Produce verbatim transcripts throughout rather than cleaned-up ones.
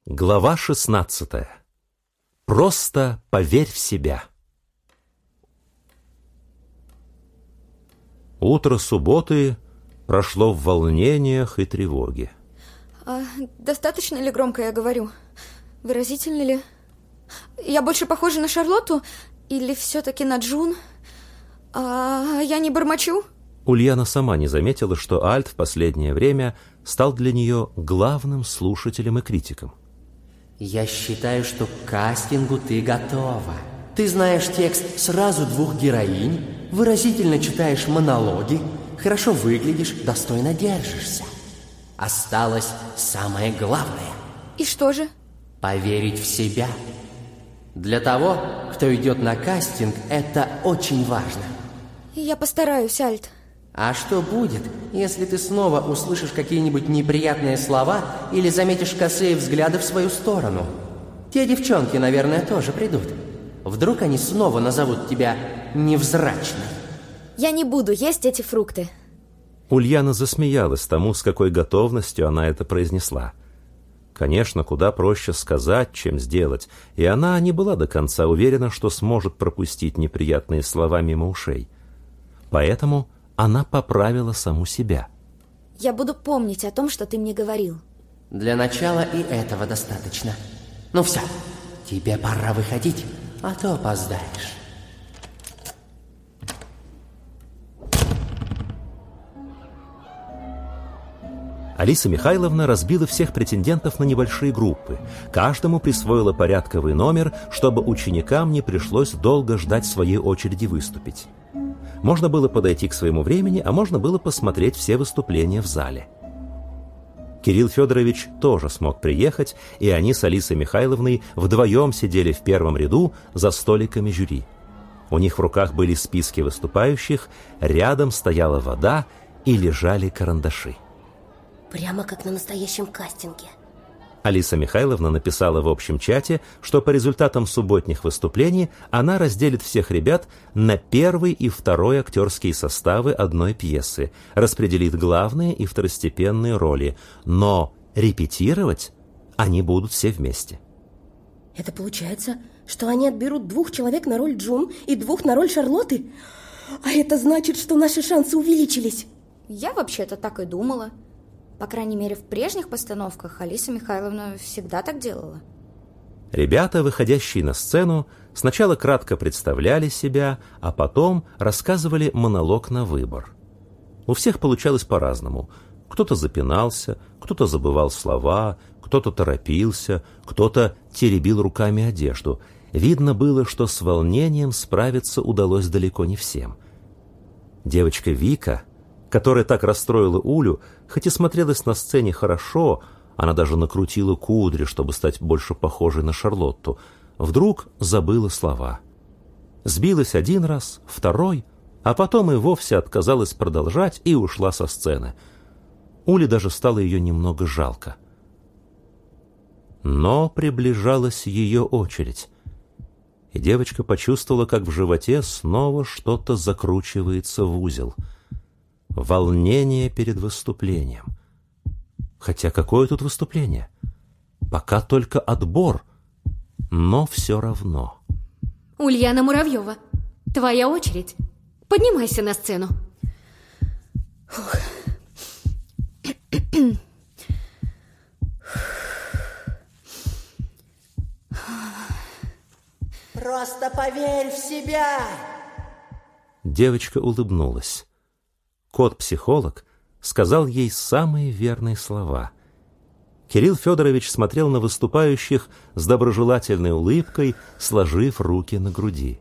Глава шестнадцатая. Просто поверь в себя. Утро субботы прошло в волнениях и тревоге. А достаточно ли громко я говорю? Выразительно ли? Я больше похожа на Шарлотту или все-таки на Джун? А я не бормочу? Ульяна сама не заметила, что Альт в последнее время стал для нее главным слушателем и критиком. Я считаю, что к кастингу ты готова. Ты знаешь текст сразу двух героинь, выразительно читаешь монологи, хорошо выглядишь, достойно держишься. Осталось самое главное. И что же? Поверить в себя. Для того, кто идет на кастинг, это очень важно. Я постараюсь, Альт. А что будет, если ты снова услышишь какие-нибудь неприятные слова или заметишь косые взгляды в свою сторону? Те девчонки, наверное, тоже придут. Вдруг они снова назовут тебя невзрачной. Я не буду есть эти фрукты. Ульяна засмеялась тому, с какой готовностью она это произнесла. Конечно, куда проще сказать, чем сделать, и она не была до конца уверена, что сможет пропустить неприятные слова мимо ушей. Поэтому она поправила саму себя. Я буду помнить о том, что ты мне говорил. Для начала и этого достаточно. Ну все, тебе пора выходить, а то опоздаешь. Алиса Михайловна разбила всех претендентов на небольшие группы. Каждому присвоила порядковый номер, чтобы ученикам не пришлось долго ждать своей очереди выступить. Можно было подойти к своему времени, а можно было посмотреть все выступления в зале. Кирилл Федорович тоже смог приехать, и они с Алисой Михайловной вдвоем сидели в первом ряду за столиками жюри. У них в руках были списки выступающих, рядом стояла вода и лежали карандаши. Прямо как на настоящем кастинге. Алиса Михайловна написала в общем чате, что по результатам субботних выступлений она разделит всех ребят на первый и второй актерские составы одной пьесы, распределит главные и второстепенные роли, но репетировать они будут все вместе. Это получается, что они отберут двух человек на роль Джун и двух на роль Шарлотты? А это значит, что наши шансы увеличились. Я вообще-то так и думала. По крайней мере, в прежних постановках Алиса Михайловна всегда так делала. Ребята, выходящие на сцену, сначала кратко представляли себя, а потом рассказывали монолог на выбор. У всех получалось по-разному. Кто-то запинался, кто-то забывал слова, кто-то торопился, кто-то теребил руками одежду. Видно было, что с волнением справиться удалось далеко не всем. Девочка Вика, которая так расстроила Улю, хоть и смотрелась на сцене хорошо, она даже накрутила кудри, чтобы стать больше похожей на Шарлотту, вдруг забыла слова. Сбилась один раз, второй, а потом и вовсе отказалась продолжать и ушла со сцены. Уле даже стало ее немного жалко. Но приближалась ее очередь, и девочка почувствовала, как в животе снова что-то закручивается в узел. Волнение перед выступлением. Хотя какое тут выступление? Пока только отбор, но все равно. Ульяна Муравьева, твоя очередь. Поднимайся на сцену. Просто поверь в себя. Девочка улыбнулась. Кот-психолог сказал ей самые верные слова. Кирилл Федорович смотрел на выступающих с доброжелательной улыбкой, сложив руки на груди.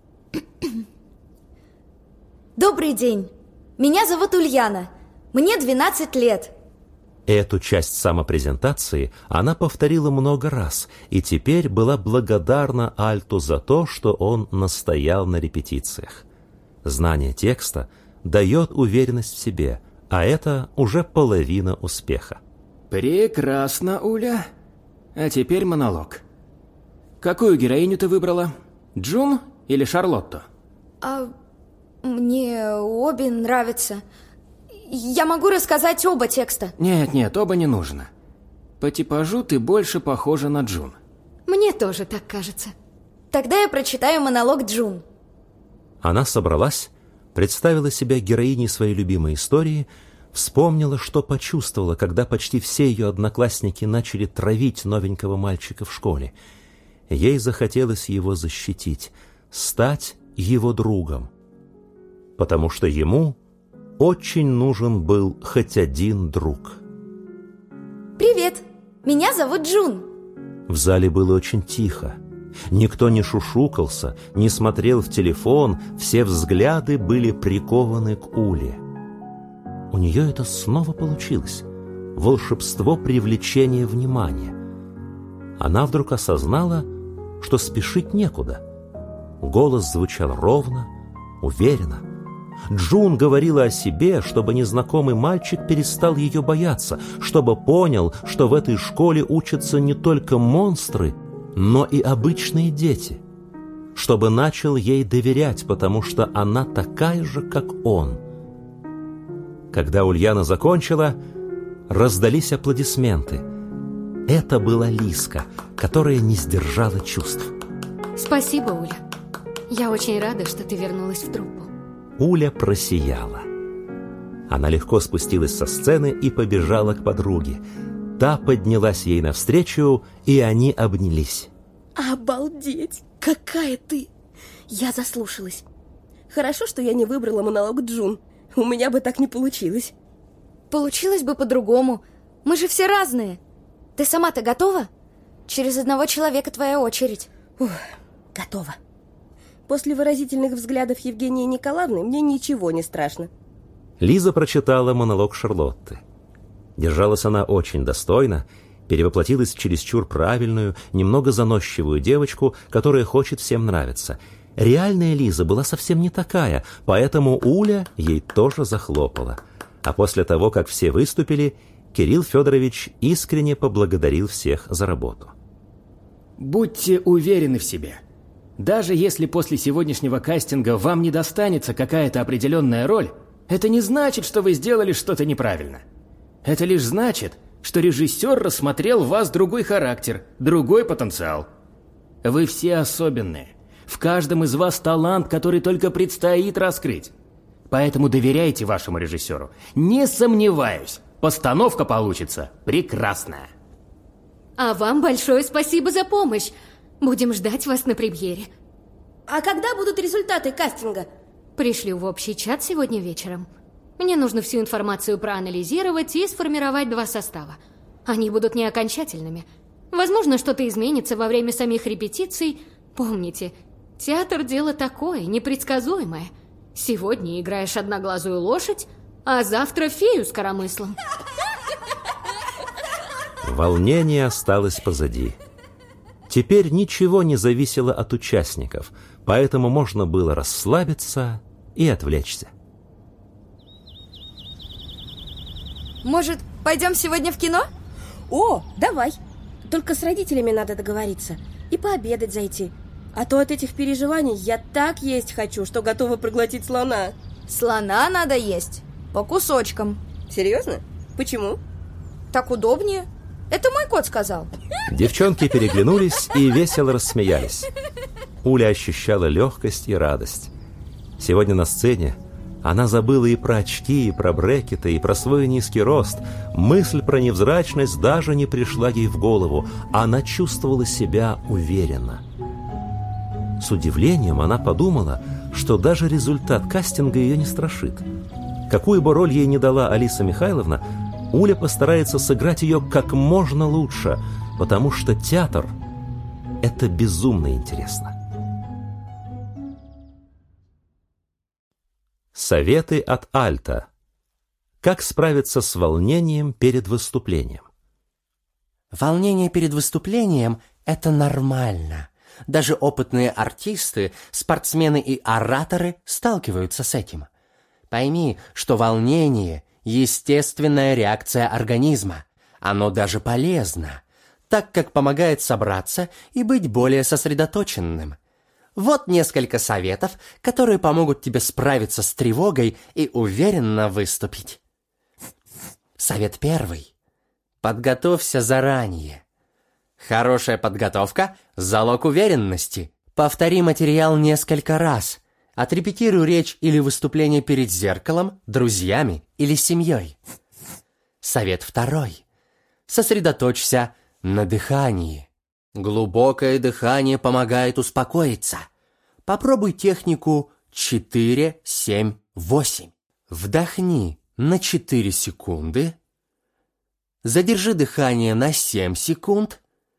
Добрый день. Меня зовут Ульяна. Мне двенадцать лет. Эту часть самопрезентации она повторила много раз и теперь была благодарна Альту за то, что он настоял на репетициях. Знание текста дает уверенность в себе, а это уже половина успеха. Прекрасно, Уля. А теперь монолог. Какую героиню ты выбрала? Джун или Шарлотту? А мне обе нравятся. Я могу рассказать оба текста. Нет, нет, оба не нужно. По типажу ты больше похожа на Джун. Мне тоже так кажется. Тогда я прочитаю монолог Джун. Она собралась, представила себя героиней своей любимой истории, вспомнила, что почувствовала, когда почти все ее одноклассники начали травить новенького мальчика в школе. Ей захотелось его защитить, стать его другом, потому что ему очень нужен был хоть один друг. Привет, меня зовут Джун. В зале было очень тихо. Никто не шушукался, не смотрел в телефон, все взгляды были прикованы к Уле. У нее это снова получилось. Волшебство привлечения внимания. Она вдруг осознала, что спешить некуда. Голос звучал ровно, уверенно. Джун говорила о себе, чтобы незнакомый мальчик перестал ее бояться, чтобы понял, что в этой школе учатся не только монстры, но и обычные дети. Чтобы начал ей доверять, потому что она такая же, как он. Когда Ульяна закончила, раздались аплодисменты. Это была Лиска, которая не сдержала чувств. Спасибо, Уля. Я очень рада, что ты вернулась в труппу. Уля просияла. Она легко спустилась со сцены и побежала к подруге. Та поднялась ей навстречу, и они обнялись. Обалдеть! Какая ты! Я заслушалась. Хорошо, что я не выбрала монолог Джун. У меня бы так не получилось. Получилось бы по-другому. Мы же все разные. Ты сама-то готова? Через одного человека твоя очередь. Ух, готова. После выразительных взглядов Евгении Николаевны мне ничего не страшно. Лиза прочитала монолог Шарлотты. Держалась она очень достойно, перевоплотилась в чересчур правильную, немного заносчивую девочку, которая хочет всем нравиться. Реальная Лиза была совсем не такая, поэтому Уля ей тоже захлопала. А после того, как все выступили, Кирилл Федорович искренне поблагодарил всех за работу. Будьте уверены в себе. Даже если после сегодняшнего кастинга вам не достанется какая-то определенная роль, это не значит, что вы сделали что-то неправильно. Это лишь значит, что режиссер рассмотрел в вас другой характер, другой потенциал. Вы все особенные. В каждом из вас талант, который только предстоит раскрыть. Поэтому доверяйте вашему режиссеру. Не сомневаюсь, постановка получится прекрасная. А вам большое спасибо за помощь. Будем ждать вас на премьере. А когда будут результаты кастинга? Пришлю в общий чат сегодня вечером. Мне нужно всю информацию проанализировать и сформировать два состава. Они будут не окончательными. Возможно, что-то изменится во время самих репетиций. Помните, театр – дело такое, непредсказуемое. Сегодня играешь одноглазую лошадь, а завтра фею с коромыслом. Волнение осталось позади. Теперь ничего не зависело от участников, поэтому можно было расслабиться и отвлечься. Может, пойдем сегодня в кино? О, давай. Только с родителями надо договориться и пообедать зайти. А то от этих переживаний я так есть хочу, что готова проглотить слона. Слона надо есть по кусочкам. Серьезно? Почему? Так удобнее. Это мой кот сказал. Девчонки переглянулись и весело рассмеялись. Уля ощущала легкость и радость. Сегодня на сцене она забыла и про очки, и про брекеты, и про свой низкий рост. Мысль про невзрачность даже не пришла ей в голову. Она чувствовала себя уверенно. С удивлением она подумала, что даже результат кастинга ее не страшит. Какую бы роль ей ни дала Алиса Михайловна, Уля постарается сыграть ее как можно лучше, потому что театр – это безумно интересно. Советы от Альта. Как справиться с волнением перед выступлением? Волнение перед выступлением – это нормально. Даже опытные артисты, спортсмены и ораторы сталкиваются с этим. Пойми, что волнение – естественная реакция организма. Оно даже полезно, так как помогает собраться и быть более сосредоточенным. Вот несколько советов, которые помогут тебе справиться с тревогой и уверенно выступить. Совет первый. Подготовься заранее. Хорошая подготовка – залог уверенности. Повтори материал несколько раз. Отрепетируй речь или выступление перед зеркалом, друзьями или семьей. Совет второй. Сосредоточься на дыхании. Глубокое дыхание помогает успокоиться. Попробуй технику четыре семь восемь. Вдохни на четыре секунды. Задержи дыхание на семь секунд.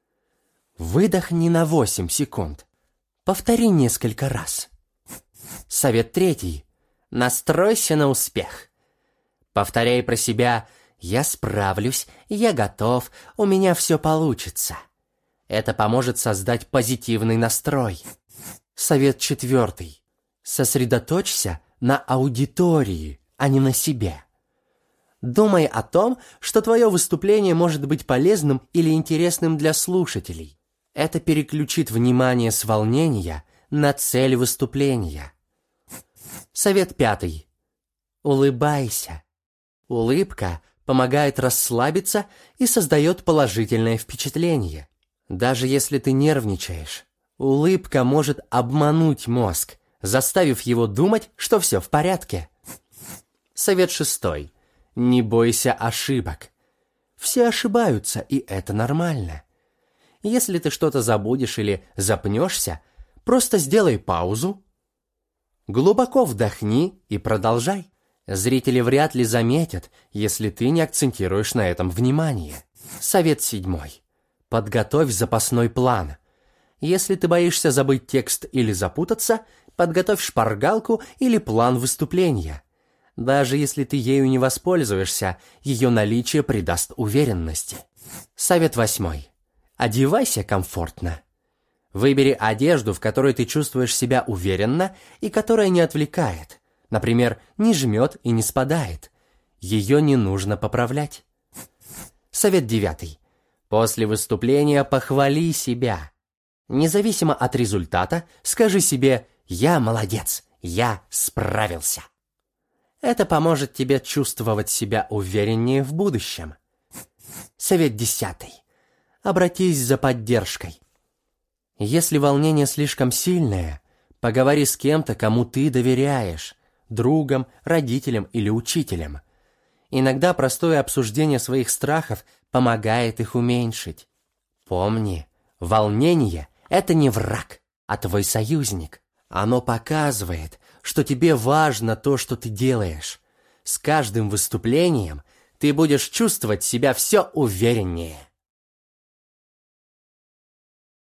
Выдохни на восемь секунд. Повтори несколько раз. Совет третий. Настройся на успех. Повторяй про себя: «Я справлюсь, я готов, у меня все получится». Это поможет создать позитивный настрой. Совет четвертый. Сосредоточься на аудитории, а не на себе. Думай о том, что твое выступление может быть полезным или интересным для слушателей. Это переключит внимание с волнения на цель выступления. Совет пятый. Улыбайся. Улыбка помогает расслабиться и создает положительное впечатление. Даже если ты нервничаешь, улыбка может обмануть мозг, заставив его думать, что все в порядке. Совет шестой. Не бойся ошибок. Все ошибаются, и это нормально. Если ты что-то забудешь или запнешься, просто сделай паузу, глубоко вдохни и продолжай. Зрители вряд ли заметят, если ты не акцентируешь на этом внимание. Совет седьмой. Подготовь запасной план. Если ты боишься забыть текст или запутаться, подготовь шпаргалку или план выступления. Даже если ты ею не воспользуешься, ее наличие придаст уверенности. Совет восьмой. Одевайся комфортно. Выбери одежду, в которой ты чувствуешь себя уверенно и которая не отвлекает. Например, не жмет и не спадает. Ее не нужно поправлять. Совет девятый. После выступления похвали себя. Независимо от результата, скажи себе: «Я молодец, я справился». Это поможет тебе чувствовать себя увереннее в будущем. Совет десятый. Обратись за поддержкой. Если волнение слишком сильное, поговори с кем-то, кому ты доверяешь, другом, родителям или учителем. Иногда простое обсуждение своих страхов помогает их уменьшить. Помни, волнение – это не враг, а твой союзник. Оно показывает, что тебе важно то, что ты делаешь. С каждым выступлением ты будешь чувствовать себя все увереннее.